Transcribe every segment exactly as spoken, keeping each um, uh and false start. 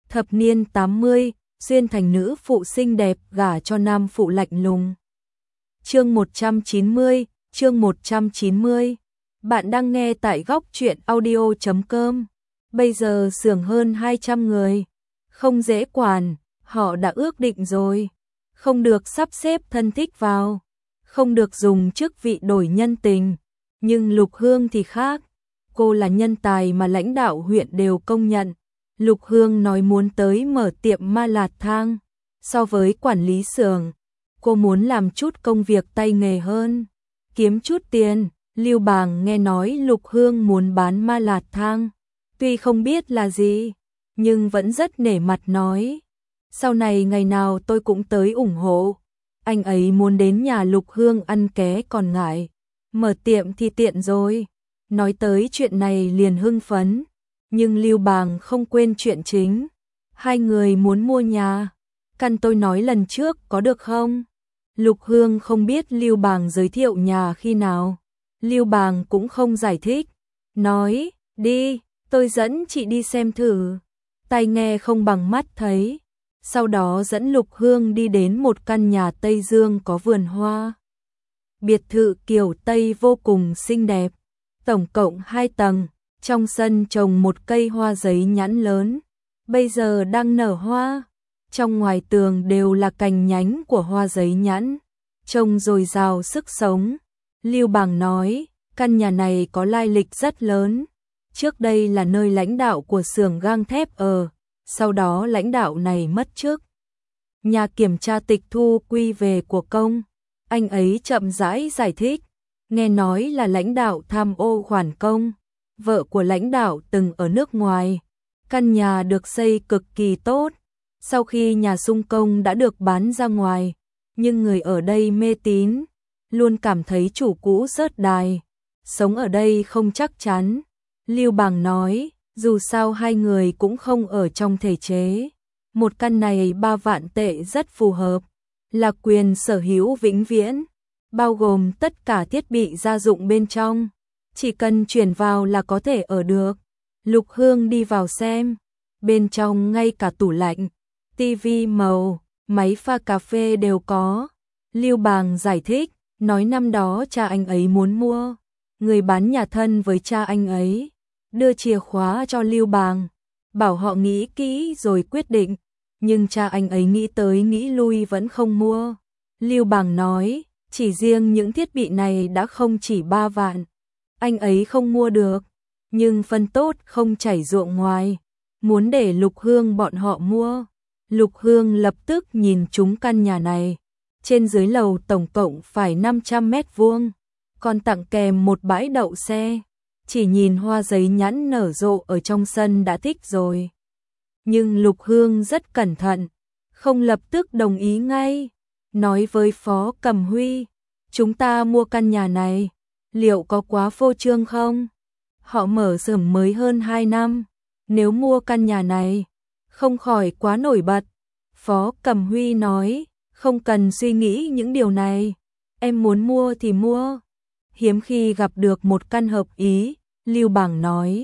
Thập niên tám mươi, xuyên thành nữ phụ xinh đẹp gả cho nam phụ lạnh lùng. Chương một trăm chín mươi, chương một trăm chín mươi. Bạn đang nghe tại góc truyện audio chấm com. Bây giờ xưởng hơn hai trăm người, không dễ quản, họ đã ước định rồi, không được sắp xếp thân thích vào, không được dùng chức vị đổi nhân tình, nhưng Lục Hương thì khác, cô là nhân tài mà lãnh đạo huyện đều công nhận. Lục Hương nói muốn tới mở tiệm ma lạt thang, so với quản lý xưởng, cô muốn làm chút công việc tay nghề hơn, kiếm chút tiền. Lưu Bàng nghe nói Lục Hương muốn bán ma lạt thang, tuy không biết là gì, nhưng vẫn rất nể mặt nói, sau này ngày nào tôi cũng tới ủng hộ. Anh ấy muốn đến nhà Lục Hương ăn ké còn ngại, mở tiệm thì tiện rồi. Nói tới chuyện này liền hưng phấn, nhưng Lưu Bàng không quên chuyện chính. Hai người muốn mua nhà, căn tôi nói lần trước có được không? Lục Hương không biết Lưu Bàng giới thiệu nhà khi nào. Lưu Bàng cũng không giải thích, nói, đi, tôi dẫn chị đi xem thử. Tai nghe không bằng mắt thấy. Sau đó dẫn Lục Hương đi đến một căn nhà Tây Dương có vườn hoa. Biệt thự kiểu Tây vô cùng xinh đẹp, tổng cộng hai tầng, trong sân trồng một cây hoa giấy nhãn lớn, bây giờ đang nở hoa. Trong ngoài tường đều là cành nhánh của hoa giấy nhãn, trông dồi dào sức sống. Lưu Bàng nói, căn nhà này có lai lịch rất lớn. Trước đây là nơi lãnh đạo của xưởng gang thép ở, sau đó lãnh đạo này mất chức. Nhà kiểm tra tịch thu quy về của công. Anh ấy chậm rãi giải thích, nghe nói là lãnh đạo tham ô khoản công. Vợ của lãnh đạo từng ở nước ngoài. Căn nhà được xây cực kỳ tốt. Sau khi nhà sung công đã được bán ra ngoài, nhưng người ở đây mê tín, luôn cảm thấy chủ cũ rớt đài, sống ở đây không chắc chắn. Lưu Bàng nói, dù sao hai người cũng không ở trong thể chế. Một căn này ba vạn tệ rất phù hợp, là quyền sở hữu vĩnh viễn, bao gồm tất cả thiết bị gia dụng bên trong. Chỉ cần chuyển vào là có thể ở được. Lục Hương đi vào xem, bên trong ngay cả tủ lạnh, tivi màu, máy pha cà phê đều có. Lưu Bàng giải thích, nói năm đó cha anh ấy muốn mua, người bán nhà thân với cha anh ấy, đưa chìa khóa cho Lưu Bàng, bảo họ nghĩ kỹ rồi quyết định, nhưng cha anh ấy nghĩ tới nghĩ lui vẫn không mua. Lưu Bàng nói, chỉ riêng những thiết bị này đã không chỉ ba vạn, anh ấy không mua được, nhưng phân tốt không chảy ruộng ngoài, muốn để Lục Hương bọn họ mua. Lục Hương lập tức nhìn trúng căn nhà này, trên dưới lầu tổng cộng phải năm trăm mét vuông, còn tặng kèm một bãi đậu xe. Chỉ nhìn hoa giấy nhãn nở rộ ở trong sân đã thích rồi. Nhưng Lục Hương rất cẩn thận, không lập tức đồng ý ngay, nói với Phó Cẩm Huy, chúng ta mua căn nhà này, liệu có quá phô trương không? Họ mở xưởng mới hơn hai năm, nếu mua căn nhà này, không khỏi quá nổi bật. Phó Cẩm Huy nói, không cần suy nghĩ những điều này, em muốn mua thì mua. Hiếm khi gặp được một căn hợp ý, Lưu Bàng nói.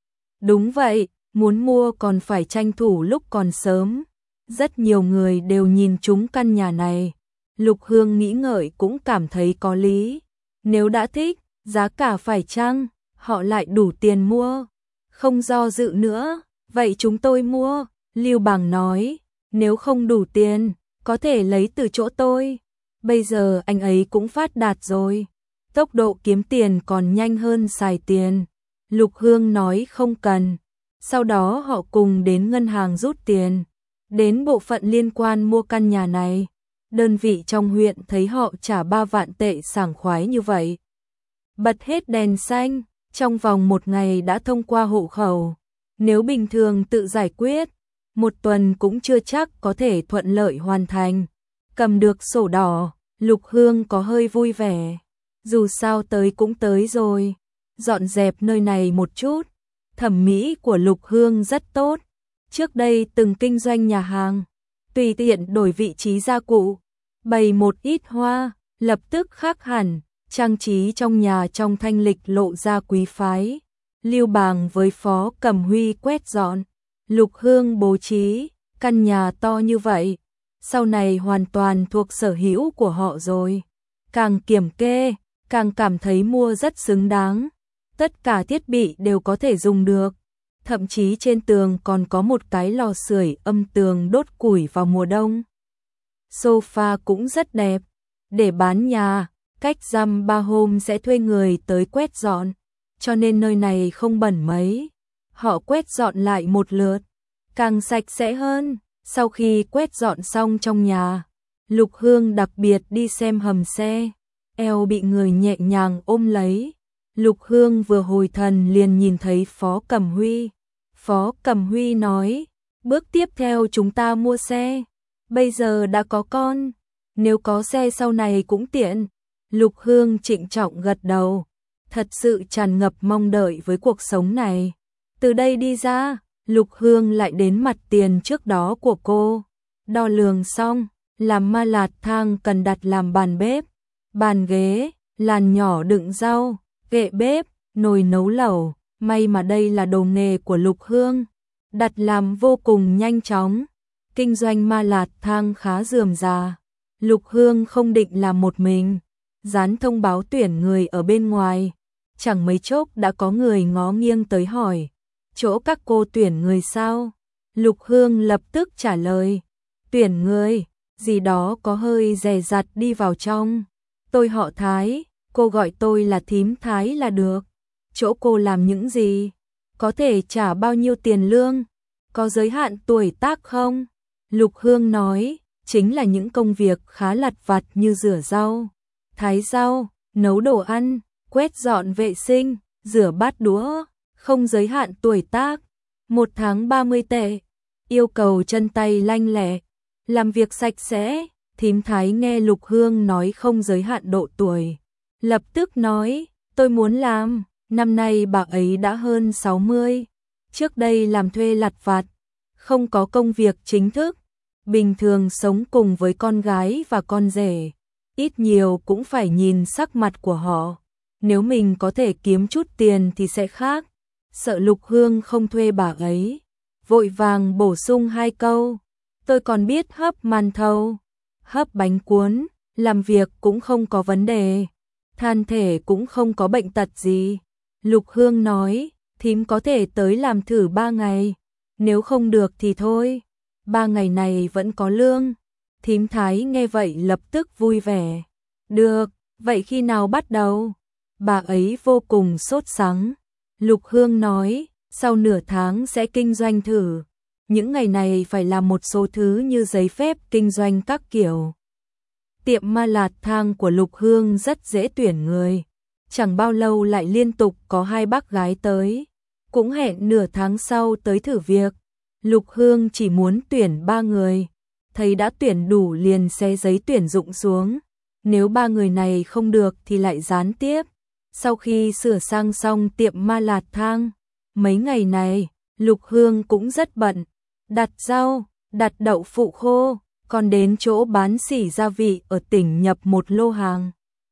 Đúng vậy, muốn mua còn phải tranh thủ lúc còn sớm. Rất nhiều người đều nhìn trúng căn nhà này. Lục Hương nghĩ ngợi cũng cảm thấy có lý. Nếu đã thích, giá cả phải chăng, họ lại đủ tiền mua. Không do dự nữa, vậy chúng tôi mua. Lưu Bàng nói, nếu không đủ tiền, có thể lấy từ chỗ tôi. Bây giờ anh ấy cũng phát đạt rồi, tốc độ kiếm tiền còn nhanh hơn xài tiền. Lục Hương nói không cần. Sau đó họ cùng đến ngân hàng rút tiền, đến bộ phận liên quan mua căn nhà này. Đơn vị trong huyện thấy họ trả ba vạn tệ sảng khoái như vậy, bật hết đèn xanh, trong vòng một ngày đã thông qua hộ khẩu. Nếu bình thường tự giải quyết, một tuần cũng chưa chắc có thể thuận lợi hoàn thành. Cầm được sổ đỏ, Lục Hương có hơi vui vẻ. Dù sao tới cũng tới rồi, dọn dẹp nơi này một chút. Thẩm mỹ của Lục Hương rất tốt. Trước đây từng kinh doanh nhà hàng, tùy tiện đổi vị trí gia cụ, bày một ít hoa, lập tức khác hẳn, trang trí trong nhà trong thanh lịch lộ ra quý phái. Lưu Bàng với Phó Cẩm Huy quét dọn, Lục Hương bố trí, căn nhà to như vậy, sau này hoàn toàn thuộc sở hữu của họ rồi. Càng kiểm kê, càng cảm thấy mua rất xứng đáng. Tất cả thiết bị đều có thể dùng được. Thậm chí trên tường còn có một cái lò sưởi âm tường đốt củi vào mùa đông. Sofa cũng rất đẹp. Để bán nhà, cách dăm ba hôm sẽ thuê người tới quét dọn, cho nên nơi này không bẩn mấy. Họ quét dọn lại một lượt, càng sạch sẽ hơn. Sau khi quét dọn xong trong nhà, Lục Hương đặc biệt đi xem hầm xe, eo bị người nhẹ nhàng ôm lấy. Lục Hương vừa hồi thần liền nhìn thấy Phó Cẩm Huy. Phó Cẩm Huy nói, bước tiếp theo chúng ta mua xe, bây giờ đã có con, nếu có xe sau này cũng tiện. Lục Hương trịnh trọng gật đầu, thật sự tràn ngập mong đợi với cuộc sống này. Từ đây đi ra, Lục Hương lại đến mặt tiền trước đó của cô. Đo lường xong, làm ma lạt thang cần đặt làm bàn bếp, bàn ghế, làn nhỏ đựng rau, kệ bếp, nồi nấu lẩu. May mà đây là đồ nghề của Lục Hương, đặt làm vô cùng nhanh chóng. Kinh doanh ma lạt thang khá rườm rà. Lục Hương không định làm một mình, dán thông báo tuyển người ở bên ngoài. Chẳng mấy chốc đã có người ngó nghiêng tới hỏi, chỗ các cô tuyển người sao? Lục Hương lập tức trả lời, tuyển người, gì đó có hơi dè dặt đi vào trong. Tôi họ Thái, cô gọi tôi là thím Thái là được. Chỗ cô làm những gì? Có thể trả bao nhiêu tiền lương? Có giới hạn tuổi tác không? Lục Hương nói, chính là những công việc khá lặt vặt như rửa rau, thái rau, nấu đồ ăn, quét dọn vệ sinh, rửa bát đũa, không giới hạn tuổi tác. Một tháng ba mươi tệ, yêu cầu chân tay lanh lẹ, làm việc sạch sẽ. Thím Thái nghe Lục Hương nói không giới hạn độ tuổi, lập tức nói, tôi muốn làm. Năm nay bà ấy đã hơn sáu mươi, trước đây làm thuê lặt vặt, không có công việc chính thức, bình thường sống cùng với con gái và con rể, ít nhiều cũng phải nhìn sắc mặt của họ, nếu mình có thể kiếm chút tiền thì sẽ khác. Sợ Lục Hương không thuê bà ấy, vội vàng bổ sung hai câu, tôi còn biết hấp màn thầu, hấp bánh cuốn, làm việc cũng không có vấn đề, thân thể cũng không có bệnh tật gì. Lục Hương nói, thím có thể tới làm thử ba ngày, nếu không được thì thôi, ba ngày này vẫn có lương. Thím Thái nghe vậy lập tức vui vẻ, được, vậy khi nào bắt đầu? Bà ấy vô cùng sốt sắng. Lục Hương nói, sau nửa tháng sẽ kinh doanh thử, những ngày này phải làm một số thứ như giấy phép kinh doanh các kiểu. Tiệm ma lạt thang của Lục Hương rất dễ tuyển người. Chẳng bao lâu lại liên tục có hai bác gái tới, cũng hẹn nửa tháng sau tới thử việc. Lục Hương chỉ muốn tuyển ba người, thấy đã tuyển đủ liền xé giấy tuyển dụng xuống, nếu ba người này không được thì lại gián tiếp. Sau khi sửa sang xong tiệm ma lạt thang, mấy ngày này, Lục Hương cũng rất bận, đặt rau, đặt đậu phụ khô, còn đến chỗ bán xỉ gia vị ở tỉnh nhập một lô hàng.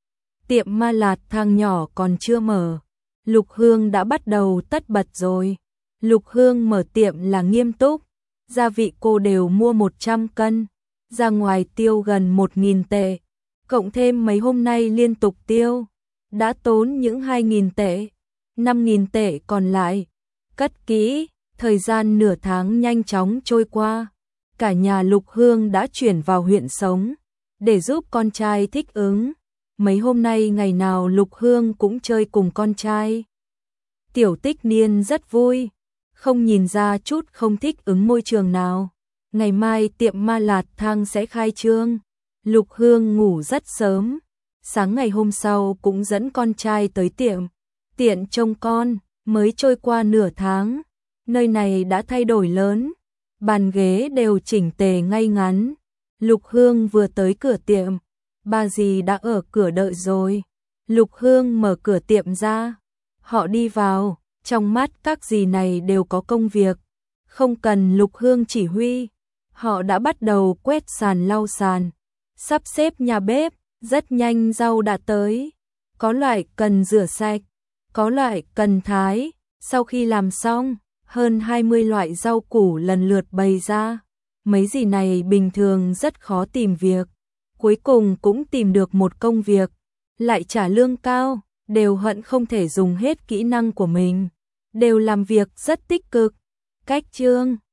Tiệm ma lạt thang nhỏ còn chưa mở, Lục Hương đã bắt đầu tất bật rồi. Lục Hương mở tiệm là nghiêm túc, gia vị cô đều mua một trăm cân, ra ngoài tiêu gần một nghìn tệ, cộng thêm mấy hôm nay liên tục tiêu, đã tốn những hai nghìn tệ, năm nghìn tệ còn lại. Cất kỹ, thời gian nửa tháng nhanh chóng trôi qua, cả nhà Lục Hương đã chuyển vào huyện sống, để giúp con trai thích ứng. Mấy hôm nay ngày nào Lục Hương cũng chơi cùng con trai. Tiểu Tích Niên rất vui, không nhìn ra chút không thích ứng môi trường nào. Ngày mai tiệm ma lạt thang sẽ khai trương. Lục Hương ngủ rất sớm, sáng ngày hôm sau cũng dẫn con trai tới tiệm, tiện trông con. Mới trôi qua nửa tháng, nơi này đã thay đổi lớn, bàn ghế đều chỉnh tề ngay ngắn. Lục Hương vừa tới cửa tiệm, bà dì đã ở cửa đợi rồi. Lục Hương mở cửa tiệm ra, họ đi vào, trong mắt các dì này đều có công việc, không cần Lục Hương chỉ huy, họ đã bắt đầu quét sàn lau sàn, sắp xếp nhà bếp. Rất nhanh rau đã tới, có loại cần rửa sạch, có loại cần thái. Sau khi làm xong, hơn hai mươi loại rau củ lần lượt bày ra. Mấy gì này bình thường rất khó tìm việc, cuối cùng cũng tìm được một công việc, lại trả lương cao, đều hận không thể dùng hết kỹ năng của mình, đều làm việc rất tích cực. Cách chương